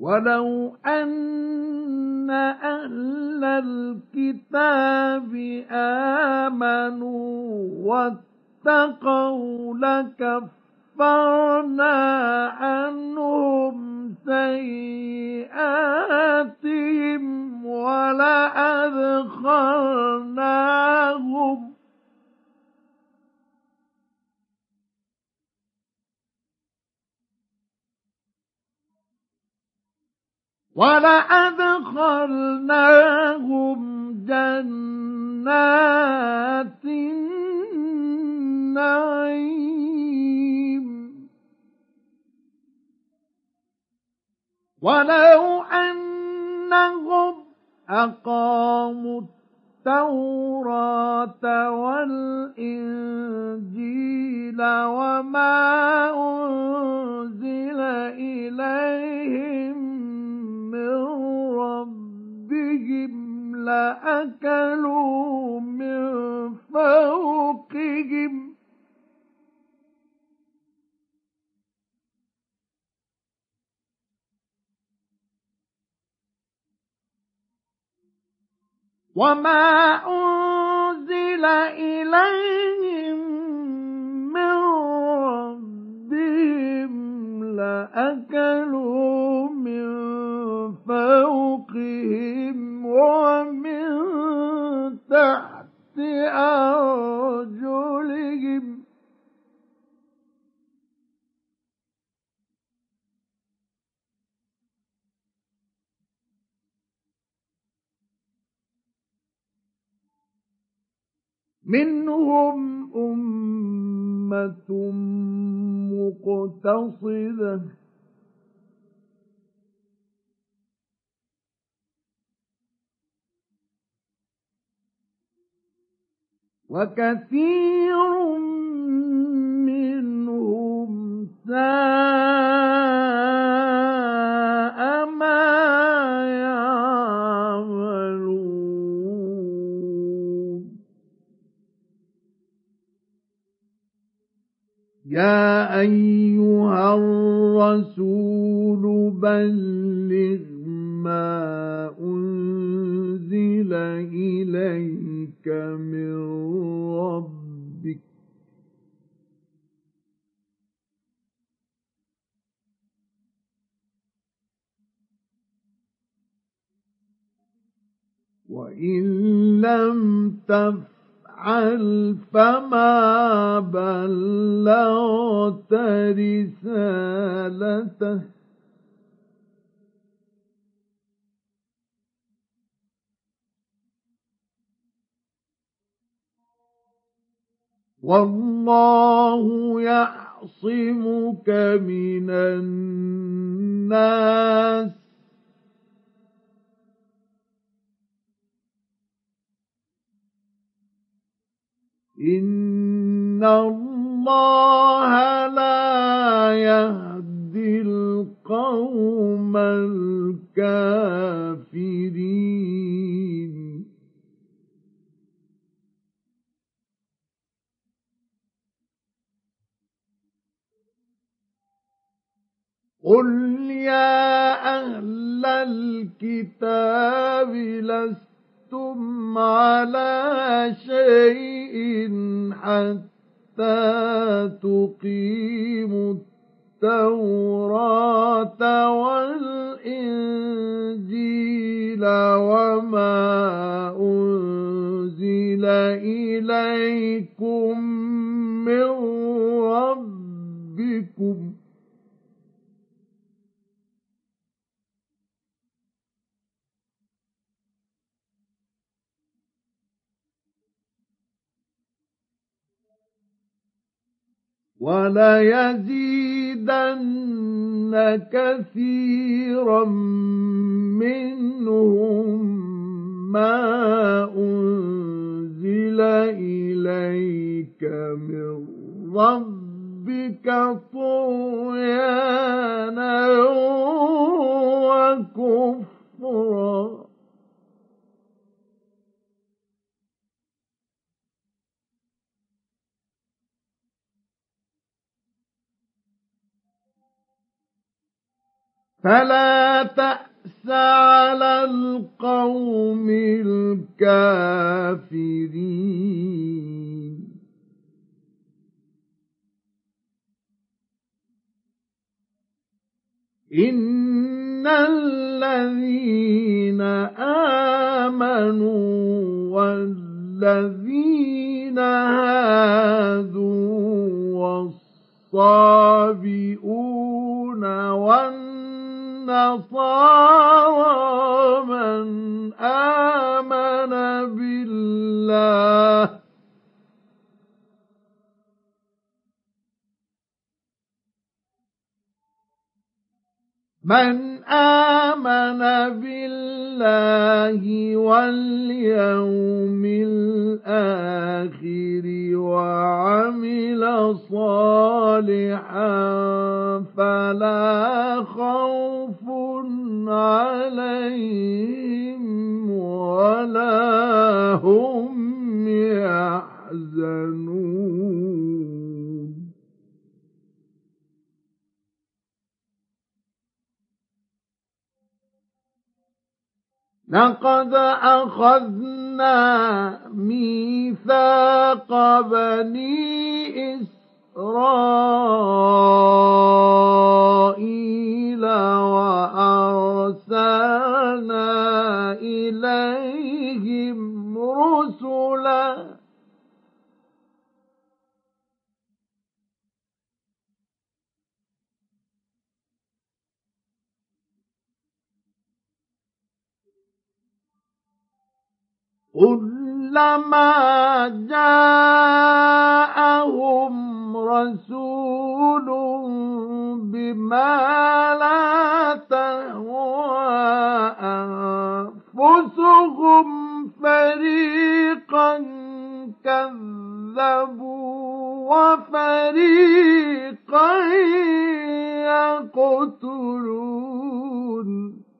ولو أن أهل الكتاب آمنوا واتقوا لكفرنا عنهم سيئاتهم ولأدخلناهم جنات النعيم ولو أنهم أقاموا التوراة والإنجيل وما أنزل إليهم من ربهم لأكلوا من فوقهم وما أنزل إليهم من ربهم لأكلوا من فوقهم ومن تحت أرجلهم منهم أمة مقتصدة وكثير منهم ساء ما يعملون يا أيها الرسول بلغ ما أنزل إليك من ربك وإن لم تفعل فما بلغت رسالته والله يعصمك من الناس إن الله لا يهدي القوم الكافرين قل يا أهل الكتاب لستم على شيء حتى تقيموا التوراة والإنجيل وما أنزل إليكم من ربكم وليزيدن كثيرا منهم ما أنزل إليك من ربك طغيانا وكفرا فلا تأس على القوم الكافرين إن الذين آمنوا والذين هادوا والصابئون والنصارى من آمن بالله واليوم الآخر وعمل صالحا فلا خوف عليهم ولا هم يحزنون لقد أخذنا ميثاق بني إسرائيل وأرسلنا إليهم رسلا كلما جاءهم رسول بما لا تهوى أنفسهم فريقا كذبوا وفريقا يقتلون